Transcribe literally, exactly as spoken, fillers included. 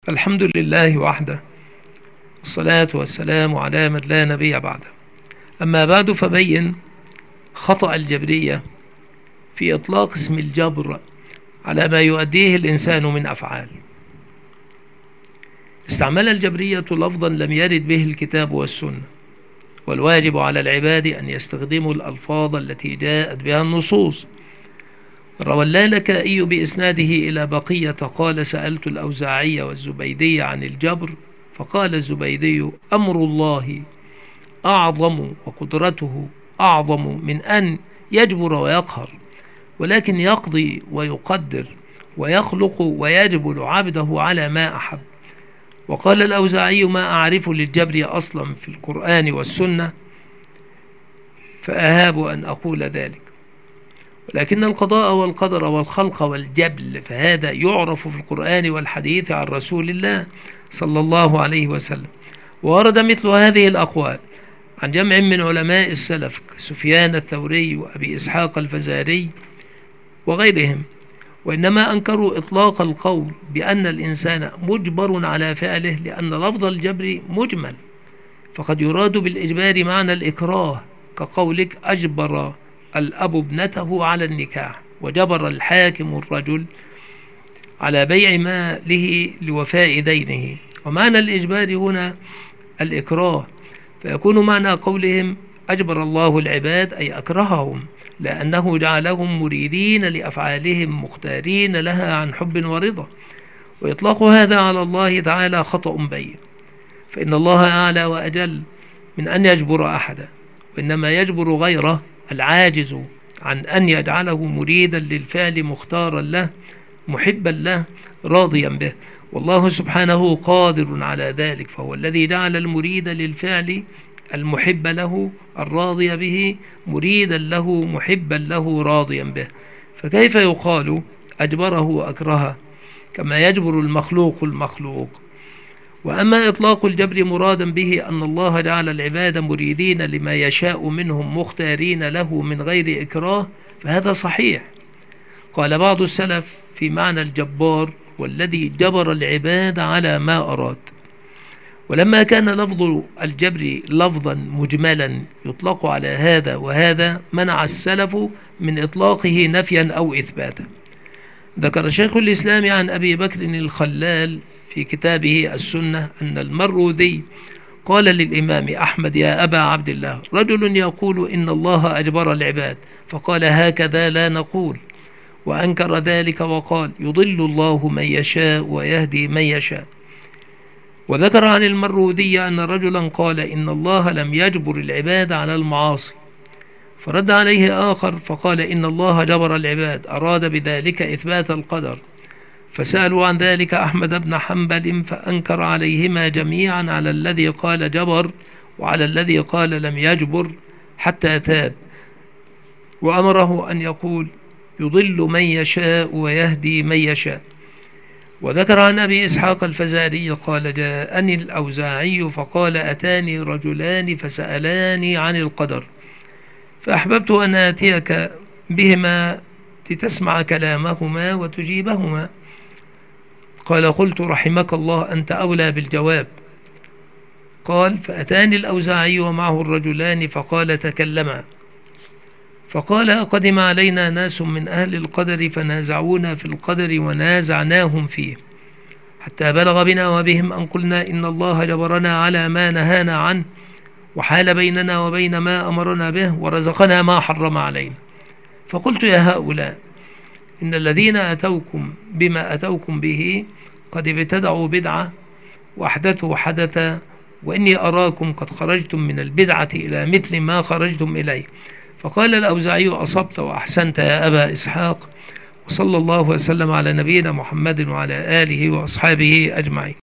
الحمد لله وحده، والصلاة والسلام على من لا نبي بعده. أما بعد، فبين خطأ الجبرية في إطلاق اسم الجبر على ما يؤديه الإنسان من أفعال. استعمل الجبرية لفظا لم يرد به الكتاب والسنة، والواجب على العباد أن يستخدموا الألفاظ التي جاءت بها النصوص. روى اللالكائي بإسناده إلى بقية قال: سألت الأوزاعي والزبيدي عن الجبر، فقال الزبيدي: أمر الله أعظم وقدرته أعظم من أن يجبر ويقهر، ولكن يقضي ويقدر ويخلق ويجبر عبده على ما أحب. وقال الأوزاعي: ما أعرف للجبر أصلا في القرآن والسنة، فأهاب أن أقول ذلك، ولكن القضاء والقدر والخلق والجبل فهذا يعرف في القرآن والحديث عن رسول الله صلى الله عليه وسلم. وورد مثل هذه الأقوال عن جمع من علماء السلف كسفيان الثوري وأبي إسحاق الفزاري وغيرهم، وإنما أنكروا إطلاق القول بأن الإنسان مجبر على فعله، لأن لفظ الجبر مجمل، فقد يراد بالإجبار معنى الإكراه، كقولك: أجبر الأب ابنته على النكاح، وجبر الحاكم الرجل على بيع ماله لوفاء دينه. ومعنى الإجبار هنا الإكراه، فيكون معنى قولهم أجبر الله العباد أي أكرههم، لأنه جعلهم مريدين لأفعالهم مختارين لها عن حب ورضا. وإطلاق هذا على الله تعالى خطأ بين، فإن الله أعلى وأجل من أن يجبر أحدا، وإنما يجبر غيره العاجز عن أن يجعله مريدا للفعل مختارا له محبا له راضيا به، والله سبحانه قادر على ذلك، فهو الذي جعل المريد للفعل المحب له الراضي به مريدا له محبا له راضيا به. فكيف يقال أجبره وأكرهه كما يجبر المخلوق المخلوق؟ وأما إطلاق الجبر مرادا به أن الله جعل العباد مريدين لما يشاء منهم مختارين له من غير إكراه، فهذا صحيح. قال بعض السلف في معنى الجبار: والذي جبر العباد على ما أراد. ولما كان لفظ الجبر لفظا مجملا يطلق على هذا وهذا، منع السلف من إطلاقه نفيا أو إثباتا. ذكر شيخ الإسلام عن أبي بكر الخلال في كتابه السنة أن المروذي قال للإمام أحمد: يا أبا عبد الله، رجل يقول إن الله أجبر العباد، فقال: هكذا لا نقول. وأنكر ذلك وقال: يضل الله من يشاء ويهدي من يشاء. وذكر عن المروذي أن رجلا قال إن الله لم يجبر العباد على المعاصي، فرد عليه آخر فقال إن الله جبر العباد، أراد بذلك إثبات القدر. فسألوا عن ذلك أحمد بن حنبل فأنكر عليهما جميعا، على الذي قال جبر وعلى الذي قال لم يجبر، حتى تاب، وأمره أن يقول: يضل من يشاء ويهدي من يشاء. وذكر عن أبي إسحاق الفزاري قال: جاءني الأوزاعي فقال: أتاني رجلان فسألاني عن القدر، فأحببت أن آتيك بهما لتسمع كلامهما وتجيبهما. قال: قلت: رحمك الله، أنت أولى بالجواب. قال: فأتاني الأوزاعي ومعه الرجلان فقال: تكلما. فقال: قدم علينا ناس من أهل القدر فنازعونا في القدر ونازعناهم فيه، حتى بلغ بنا وبهم أن قلنا إن الله جبرنا على ما نهانا عنه، وحال بيننا وبين ما أمرنا به، ورزقنا ما حرم علينا. فقلت: يا هؤلاء، إن الذين أتوكم بما أتوكم به قد ابتدعوا بدعة وأحدثوا حدثا، وإني أراكم قد خرجتم من البدعة إلى مثل ما خرجتم إليه. فقال الأوزاعي: أصبت وأحسنت يا أبا إسحاق، وصلى الله وسلم على نبينا محمد وعلى آله وأصحابه أجمعين.